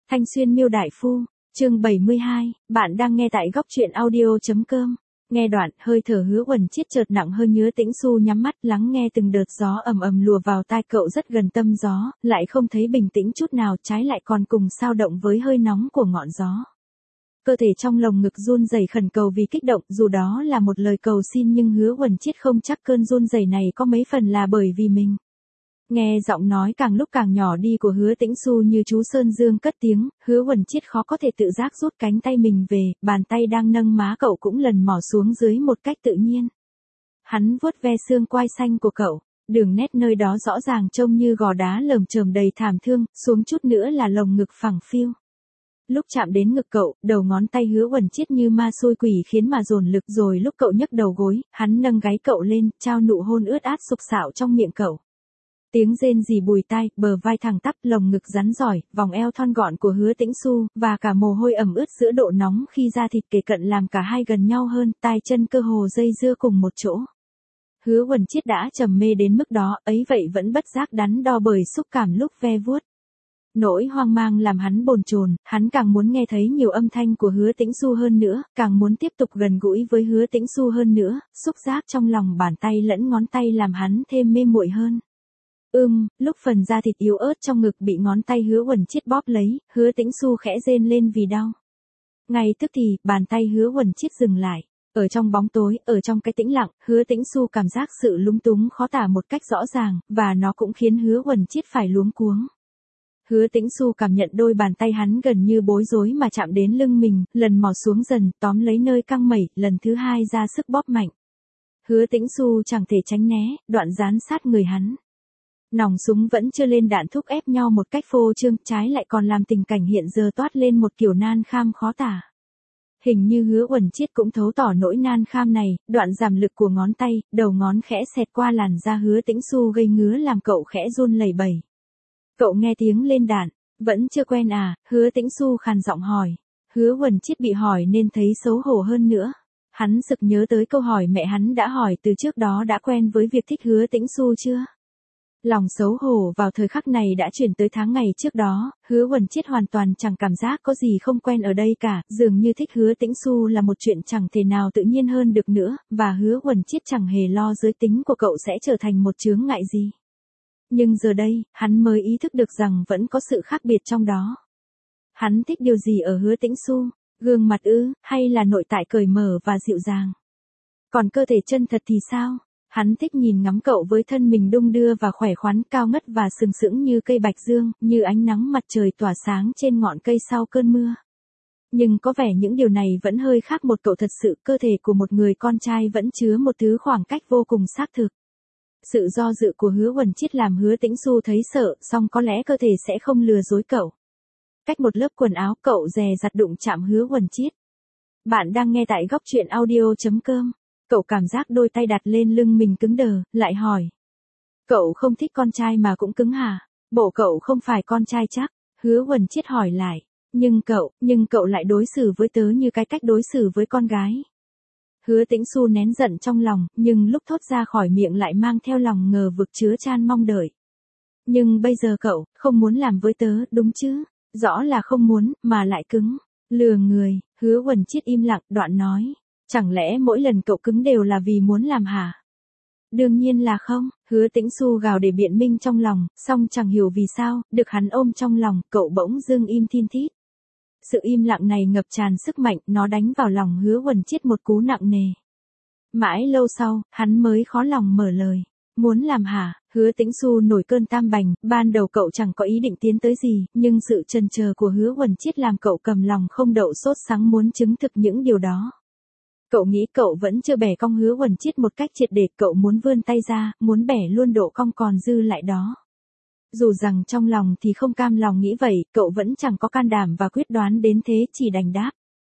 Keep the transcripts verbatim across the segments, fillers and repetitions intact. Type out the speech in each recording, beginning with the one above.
Thanh Xuyên Miêu Đại Phu, chương bảy mươi hai, bạn đang nghe tại góc truyện audio.com. Nghe đoạn, hơi thở Hứa Uẩn Chiết chợt nặng hơn. Hứa Tĩnh Xu nhắm mắt lắng nghe từng đợt gió ầm ầm lùa vào tai cậu rất gần tâm gió, lại không thấy bình tĩnh chút nào, trái lại còn cùng sao động với hơi nóng của ngọn gió. Cơ thể trong lồng ngực run rẩy khẩn cầu vì kích động, dù đó là một lời cầu xin nhưng Hứa Uẩn Chiết không chắc cơn run rẩy này có mấy phần là bởi vì mình. Nghe giọng nói càng lúc càng nhỏ đi của Hứa Tĩnh Xu như chú Sơn Dương cất tiếng, Hứa Uẩn Chiết khó có thể tự giác rút cánh tay mình về, bàn tay đang nâng má cậu cũng lần mò xuống dưới một cách tự nhiên. Hắn vuốt ve xương quai xanh của cậu, đường nét nơi đó rõ ràng trông như gò đá lởm chởm đầy thảm thương, xuống chút nữa là lồng ngực phẳng phiu. Lúc chạm đến ngực cậu, đầu ngón tay Hứa Uẩn Chiết như ma xui quỷ khiến mà dồn lực, rồi lúc cậu nhấc đầu gối, hắn nâng gáy cậu lên, trao nụ hôn ướt át sục sạo trong miệng cậu. Tiếng rên rỉ bùi tai, bờ vai thẳng tắp, lồng ngực rắn giỏi, vòng eo thon gọn của Hứa Tĩnh Xu, và cả mồ hôi ẩm ướt giữa độ nóng khi da thịt kề cận làm cả hai gần nhau hơn, tai chân cơ hồ dây dưa cùng một chỗ. Hứa Uẩn Chiết đã trầm mê đến mức đó, ấy vậy vẫn bất giác đắn đo bởi xúc cảm lúc ve vuốt. Nỗi hoang mang làm hắn bồn chồn, hắn càng muốn nghe thấy nhiều âm thanh của Hứa Tĩnh Xu hơn nữa, càng muốn tiếp tục gần gũi với Hứa Tĩnh Xu hơn nữa, xúc giác trong lòng bàn tay lẫn ngón tay làm hắn thêm mê muội hơn. Ưm, lúc phần da thịt yếu ớt trong ngực bị ngón tay Hứa Uẩn Chiết bóp lấy, Hứa Tĩnh Xu khẽ rên lên vì đau. Ngay tức thì, bàn tay Hứa Uẩn Chiết dừng lại. Ở trong bóng tối, ở trong cái tĩnh lặng, Hứa Tĩnh Xu cảm giác sự lúng túng khó tả một cách rõ ràng, và nó cũng khiến Hứa Uẩn Chiết phải luống cuống. Hứa Tĩnh Xu cảm nhận đôi bàn tay hắn gần như bối rối mà chạm đến lưng mình, lần mò xuống dần, tóm lấy nơi căng mẩy, lần thứ hai ra sức bóp mạnh. Hứa Tĩnh Xu chẳng thể tránh né, đoạn dán sát người hắn. Nòng súng vẫn chưa lên đạn thúc ép nhau một cách phô trương, trái lại còn làm tình cảnh hiện giờ toát lên một kiểu nan kham khó tả. Hình như Hứa Uẩn Chiết cũng thấu tỏ nỗi nan kham này, đoạn giảm lực của ngón tay, đầu ngón khẽ xẹt qua làn da Hứa Tĩnh Xu gây ngứa làm cậu khẽ run lẩy bẩy. Cậu nghe tiếng lên đạn, vẫn chưa quen à? Hứa Tĩnh Xu khàn giọng hỏi. Hứa Uẩn Chiết bị hỏi nên thấy xấu hổ hơn nữa. Hắn sực nhớ tới câu hỏi mẹ hắn đã hỏi từ trước đó đã quen với việc thích Hứa Tĩnh Xu chưa? Lòng xấu hổ vào thời khắc này đã chuyển tới tháng ngày trước đó, Hứa Uẩn Chiết hoàn toàn chẳng cảm giác có gì không quen ở đây cả, dường như thích Hứa Tĩnh Xu là một chuyện chẳng thể nào tự nhiên hơn được nữa, và Hứa Uẩn Chiết chẳng hề lo giới tính của cậu sẽ trở thành một chướng ngại gì. Nhưng giờ đây, hắn mới ý thức được rằng vẫn có sự khác biệt trong đó. Hắn thích điều gì ở Hứa Tĩnh Xu? Gương mặt ư, hay là nội tại cởi mở và dịu dàng? Còn cơ thể chân thật thì sao? Hắn thích nhìn ngắm cậu với thân mình đung đưa và khỏe khoắn, cao ngất và sừng sững như cây bạch dương, như ánh nắng mặt trời tỏa sáng trên ngọn cây sau cơn mưa. Nhưng có vẻ những điều này vẫn hơi khác một cậu thật sự, cơ thể của một người con trai vẫn chứa một thứ khoảng cách vô cùng xác thực. Sự do dự của Hứa Uẩn Chiết làm Hứa Tĩnh Xu thấy sợ, song có lẽ cơ thể sẽ không lừa dối cậu. Cách một lớp quần áo, cậu dè dặt đụng chạm Hứa Uẩn Chiết. Bạn đang nghe tại góc truyện audio.com. Cậu cảm giác đôi tay đặt lên lưng mình cứng đờ, lại hỏi. Cậu không thích con trai mà cũng cứng hả? Bộ cậu không phải con trai chắc? Hứa Uẩn Chiết hỏi lại. Nhưng cậu, nhưng cậu lại đối xử với tớ như cái cách đối xử với con gái. Hứa Tĩnh Xu nén giận trong lòng, nhưng lúc thốt ra khỏi miệng lại mang theo lòng ngờ vực chứa chan mong đợi. Nhưng bây giờ cậu, không muốn làm với tớ, đúng chứ? Rõ là không muốn, mà lại cứng. Lừa người. Hứa Uẩn Chiết im lặng, đoạn nói. Chẳng lẽ mỗi lần cậu cứng đều là vì muốn làm hả? Đương nhiên là không. Hứa Tĩnh Xu gào để biện minh trong lòng, song chẳng hiểu vì sao, được hắn ôm trong lòng, cậu bỗng dưng im thin thít. Sự im lặng này ngập tràn sức mạnh, nó đánh vào lòng Hứa Uẩn Chiết một cú nặng nề. Mãi lâu sau, hắn mới khó lòng mở lời. Muốn làm hả? Hứa Tĩnh Xu nổi cơn tam bành, ban đầu cậu chẳng có ý định tiến tới gì, nhưng sự chần chờ của Hứa Uẩn Chiết làm cậu cầm lòng không đậu sốt sắng muốn chứng thực những điều đó. Cậu nghĩ cậu vẫn chưa bẻ cong Hứa Uẩn Chiết một cách triệt để, cậu muốn vươn tay ra, muốn bẻ luôn độ cong còn dư lại đó. Dù rằng trong lòng thì không cam lòng nghĩ vậy, cậu vẫn chẳng có can đảm và quyết đoán đến thế, chỉ đành đáp.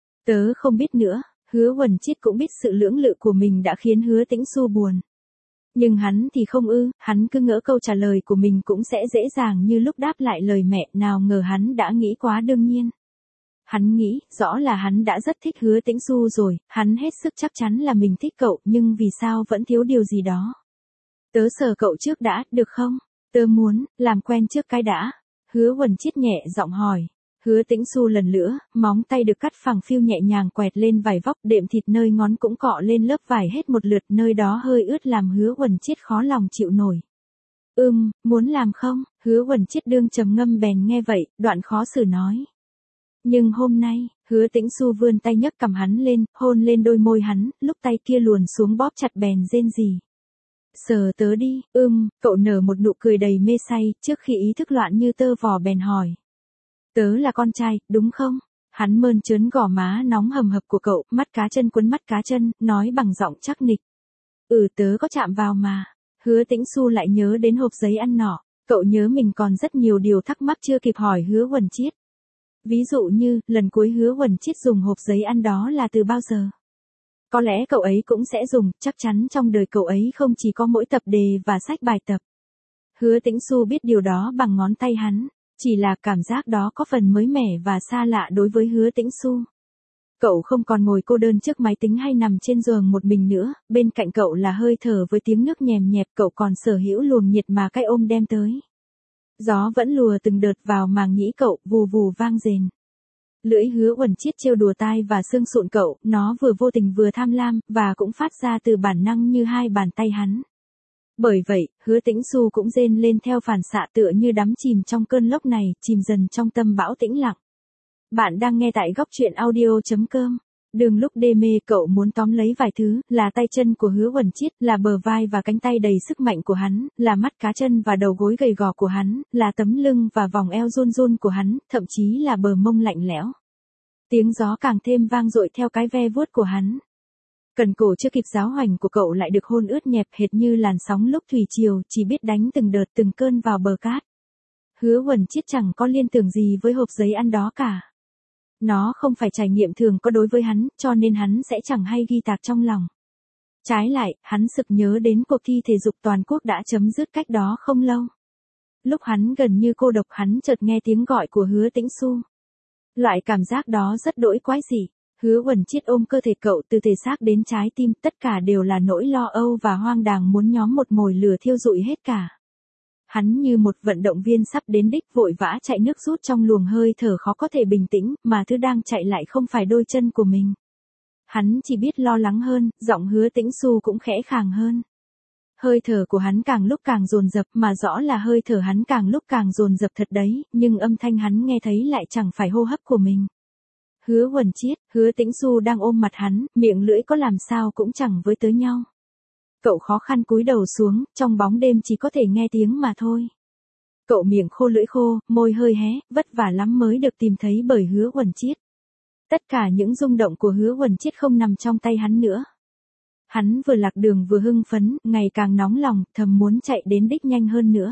Tớ không biết nữa. Hứa Uẩn Chiết cũng biết sự lưỡng lự của mình đã khiến Hứa Tĩnh Xu buồn. Nhưng hắn thì không ư, hắn cứ ngỡ câu trả lời của mình cũng sẽ dễ dàng như lúc đáp lại lời mẹ, nào ngờ hắn đã nghĩ quá đương nhiên. Hắn nghĩ, rõ là hắn đã rất thích Hứa Tĩnh Xu rồi, hắn hết sức chắc chắn là mình thích cậu, nhưng vì sao vẫn thiếu điều gì đó. Tớ sờ cậu trước đã, được không? Tớ muốn, làm quen trước cái đã. Hứa Uẩn Chiết nhẹ giọng hỏi. Hứa Tĩnh Xu lần nữa, móng tay được cắt phẳng phiu nhẹ nhàng quẹt lên vải vóc, đệm thịt nơi ngón cũng cọ lên lớp vải hết một lượt, nơi đó hơi ướt làm Hứa Uẩn Chiết khó lòng chịu nổi. Ừm, muốn làm không? Hứa Uẩn Chiết đương trầm ngâm bèn nghe vậy, đoạn khó xử nói. Nhưng hôm nay, Hứa Tĩnh Xu vươn tay nhấc cằm hắn lên, hôn lên đôi môi hắn, lúc tay kia luồn xuống bóp chặt bèn rên rỉ. Sờ tớ đi, ưm, cậu nở một nụ cười đầy mê say, trước khi ý thức loạn như tơ vò bèn hỏi. Tớ là con trai, đúng không? Hắn mơn trớn gò má nóng hầm hập của cậu, mắt cá chân quấn mắt cá chân, nói bằng giọng chắc nịch. Ừ tớ có chạm vào mà. Hứa Tĩnh Xu lại nhớ đến hộp giấy ăn nọ, cậu nhớ mình còn rất nhiều điều thắc mắc chưa kịp hỏi Hứa Uẩn Chiết. Ví dụ như, lần cuối Hứa Uẩn Chiết dùng hộp giấy ăn đó là từ bao giờ? Có lẽ cậu ấy cũng sẽ dùng, chắc chắn trong đời cậu ấy không chỉ có mỗi tập đề và sách bài tập. Hứa Tĩnh Xu biết điều đó bằng ngón tay hắn, chỉ là cảm giác đó có phần mới mẻ và xa lạ đối với Hứa Tĩnh Xu. Cậu không còn ngồi cô đơn trước máy tính hay nằm trên giường một mình nữa, bên cạnh cậu là hơi thở với tiếng nước nhèm nhẹp, cậu còn sở hữu luồng nhiệt mà cái ôm đem tới. Gió vẫn lùa từng đợt vào màng nhĩ cậu, vù vù vang rền. Lưỡi Hứa Uẩn Chiết trêu đùa tai và xương sụn cậu, nó vừa vô tình vừa tham lam, và cũng phát ra từ bản năng như hai bàn tay hắn. Bởi vậy, Hứa Tĩnh Xu cũng rên lên theo phản xạ tựa như đắm chìm trong cơn lốc này, chìm dần trong tâm bão tĩnh lặng. Bạn đang nghe tại góc truyện audio.com. Đường lúc đê mê cậu muốn tóm lấy vài thứ, là tay chân của Hứa Uẩn Chiết, là bờ vai và cánh tay đầy sức mạnh của hắn, là mắt cá chân và đầu gối gầy gò của hắn, là tấm lưng và vòng eo run run của hắn, thậm chí là bờ mông lạnh lẽo. Tiếng gió càng thêm vang dội theo cái ve vuốt của hắn. Cần cổ chưa kịp giáo hoành của cậu lại được hôn ướt nhẹp hệt như làn sóng lúc thủy triều, chỉ biết đánh từng đợt từng cơn vào bờ cát. Hứa Uẩn Chiết chẳng có liên tưởng gì với hộp giấy ăn đó cả. Nó không phải trải nghiệm thường có đối với hắn, cho nên hắn sẽ chẳng hay ghi tạc trong lòng. Trái lại, hắn sực nhớ đến cuộc thi thể dục toàn quốc đã chấm dứt cách đó không lâu. Lúc hắn gần như cô độc hắn chợt nghe tiếng gọi của Hứa Tĩnh Xu. Loại cảm giác đó rất đỗi quái dị. Hứa Uẩn Chiết ôm cơ thể cậu từ thể xác đến trái tim, tất cả đều là nỗi lo âu và hoang đàng muốn nhóm một mồi lửa thiêu rụi hết cả. Hắn như một vận động viên sắp đến đích vội vã chạy nước rút trong luồng hơi thở khó có thể bình tĩnh, mà thứ đang chạy lại không phải đôi chân của mình. Hắn chỉ biết lo lắng hơn, giọng Hứa Tĩnh Xu cũng khẽ khàng hơn. Hơi thở của hắn càng lúc càng dồn dập, mà rõ là hơi thở hắn càng lúc càng dồn dập thật đấy, nhưng âm thanh hắn nghe thấy lại chẳng phải hô hấp của mình. Hứa Uẩn Chiết, Hứa Tĩnh Xu đang ôm mặt hắn, miệng lưỡi có làm sao cũng chẳng với tới nhau. Cậu khó khăn cúi đầu xuống, trong bóng đêm chỉ có thể nghe tiếng mà thôi. Cậu miệng khô lưỡi khô, môi hơi hé, vất vả lắm mới được tìm thấy bởi Hứa Uẩn Chiết. Tất cả những rung động của Hứa Uẩn Chiết không nằm trong tay hắn nữa. Hắn vừa lạc đường vừa hưng phấn, ngày càng nóng lòng, thầm muốn chạy đến đích nhanh hơn nữa.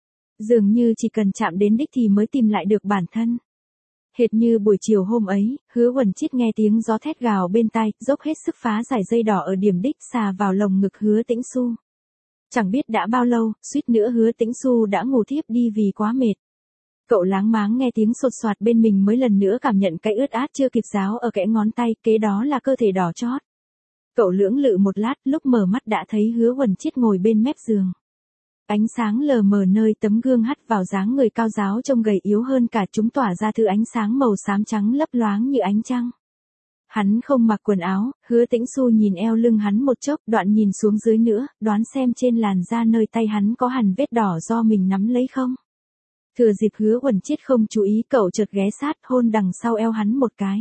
Dường như chỉ cần chạm đến đích thì mới tìm lại được bản thân. Hệt như buổi chiều hôm ấy, Hứa Uẩn Chiết nghe tiếng gió thét gào bên tai, dốc hết sức phá giải dây đỏ ở điểm đích xà vào lồng ngực Hứa Tĩnh Xu. Chẳng biết đã bao lâu, suýt nữa Hứa Tĩnh Xu đã ngủ thiếp đi vì quá mệt. Cậu láng máng nghe tiếng sột soạt bên mình mới lần nữa cảm nhận cái ướt át chưa kịp ráo ở kẽ ngón tay, kế đó là cơ thể đỏ chót. Cậu lưỡng lự một lát, lúc mở mắt đã thấy Hứa Uẩn Chiết ngồi bên mép giường. Ánh sáng lờ mờ nơi tấm gương hắt vào dáng người cao ráo trông gầy yếu hơn cả, chúng tỏa ra thứ ánh sáng màu xám trắng lấp loáng như ánh trăng. Hắn không mặc quần áo, Hứa Tĩnh Xu nhìn eo lưng hắn một chốc, đoạn nhìn xuống dưới nữa, đoán xem trên làn da nơi tay hắn có hằn vết đỏ do mình nắm lấy không. Thừa dịp Hứa Uẩn Chiết không chú ý, cậu chợt ghé sát hôn đằng sau eo hắn một cái.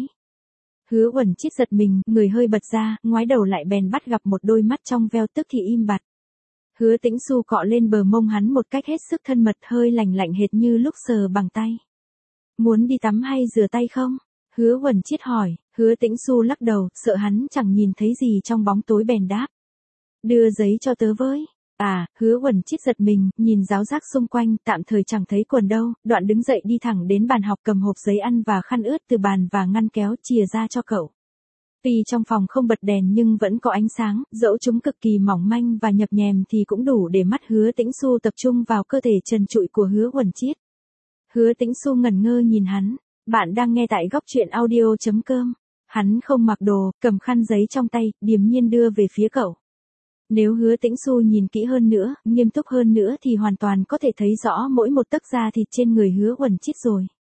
Hứa Uẩn Chiết giật mình, người hơi bật ra, ngoái đầu lại bèn bắt gặp một đôi mắt trong veo, tức thì im bặt. Hứa Tĩnh Xu cọ lên bờ mông hắn một cách hết sức thân mật, hơi lành lạnh hệt như lúc sờ bằng tay. Muốn đi tắm hay rửa tay không? Hứa Uẩn Chiết hỏi. Hứa Tĩnh Xu lắc đầu, sợ hắn chẳng nhìn thấy gì trong bóng tối bèn đáp. Đưa giấy cho tớ với. À, Hứa Uẩn Chiết giật mình, nhìn ráo rác xung quanh, tạm thời chẳng thấy quần đâu, đoạn đứng dậy đi thẳng đến bàn học cầm hộp giấy ăn và khăn ướt từ bàn và ngăn kéo chìa ra cho cậu. Tuy trong phòng không bật đèn nhưng vẫn có ánh sáng, dẫu chúng cực kỳ mỏng manh và nhập nhèm thì cũng đủ để mắt Hứa Tĩnh Xu tập trung vào cơ thể trần trụi của Hứa Uẩn Chiết. Hứa Tĩnh Xu ngẩn ngơ nhìn hắn. Bạn đang nghe tại góc truyện audio.com. Hắn không mặc đồ, cầm khăn giấy trong tay, điềm nhiên đưa về phía cậu. Nếu Hứa Tĩnh Xu nhìn kỹ hơn nữa, nghiêm túc hơn nữa thì hoàn toàn có thể thấy rõ mỗi một tấc da thịt trên người Hứa Uẩn Chiết rồi.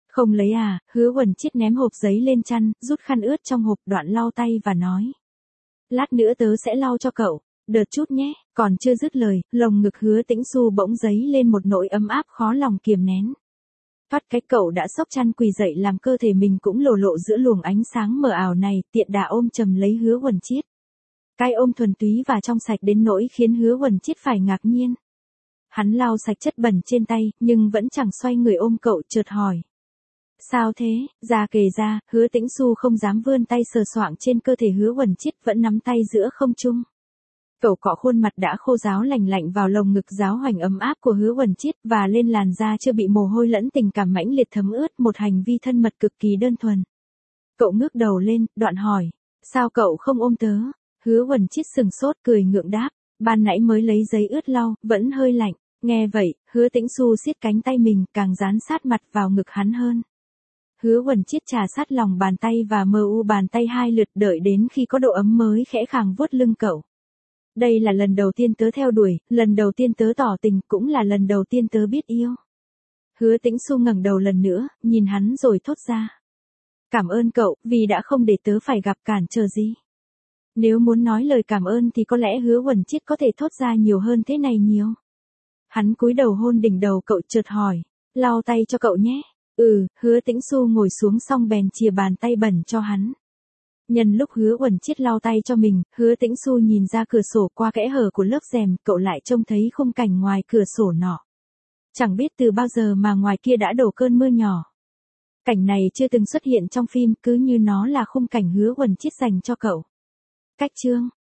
Không lấy à, Hứa Uẩn Chiết ném hộp giấy lên chăn, rút khăn ướt trong hộp đoạn lau tay và nói. Lát nữa tớ sẽ lau cho cậu, đợt chút nhé, còn chưa dứt lời, lồng ngực Hứa Tĩnh Xu bỗng dấy lên một nỗi ấm áp khó lòng kiềm nén. Thoát cái cậu đã xốc chăn quỳ dậy làm cơ thể mình cũng lộ lộ giữa luồng ánh sáng mờ ảo này, tiện đà ôm chầm lấy Hứa Uẩn Chiết. Cái ôm thuần túy và trong sạch đến nỗi khiến Hứa Uẩn Chiết phải ngạc nhiên. Hắn lau sạch chất bẩn trên tay, nhưng vẫn chẳng xoay người ôm cậu, chợt hỏi. Sao thế? Ra kề ra, Hứa Tĩnh Xu không dám vươn tay sờ soạng trên cơ thể Hứa Uẩn Chiết, vẫn nắm tay giữa không trung. Cậu cọ khuôn mặt đã khô ráo lành lạnh vào lồng ngực ráo hoành ấm áp của Hứa Uẩn Chiết và lên làn da chưa bị mồ hôi lẫn tình cảm mãnh liệt thấm ướt, một hành vi thân mật cực kỳ đơn thuần. Cậu ngước đầu lên, đoạn hỏi, sao cậu không ôm tớ? Hứa Uẩn Chiết sừng sốt cười ngượng đáp, ban nãy mới lấy giấy ướt lau, vẫn hơi lạnh. Nghe vậy, Hứa Tĩnh Xu siết cánh tay mình, càng dán sát mặt vào ngực hắn hơn. Hứa Uẩn Chiết trà sát lòng bàn tay và mờ u bàn tay hai lượt, đợi đến khi có độ ấm mới khẽ khàng vuốt lưng cậu. Đây là lần đầu tiên tớ theo đuổi, lần đầu tiên tớ tỏ tình, cũng là lần đầu tiên tớ biết yêu. Hứa Tĩnh Xu ngẩng đầu lần nữa, nhìn hắn rồi thốt ra. Cảm ơn cậu, vì đã không để tớ phải gặp cản trở gì. Nếu muốn nói lời cảm ơn thì có lẽ Hứa Uẩn Chiết có thể thốt ra nhiều hơn thế này nhiều. Hắn cúi đầu hôn đỉnh đầu cậu, chợt hỏi, lau tay cho cậu nhé. Ừ, Hứa Tĩnh Xu ngồi xuống xong bèn chìa bàn tay bẩn cho hắn. Nhân lúc Hứa Uẩn Chiết lau tay cho mình, Hứa Tĩnh Xu nhìn ra cửa sổ qua kẽ hở của lớp rèm, cậu lại trông thấy khung cảnh ngoài cửa sổ nọ. Chẳng biết từ bao giờ mà ngoài kia đã đổ cơn mưa nhỏ. Cảnh này chưa từng xuất hiện trong phim, cứ như nó là khung cảnh Hứa Uẩn Chiết dành cho cậu. Cách chương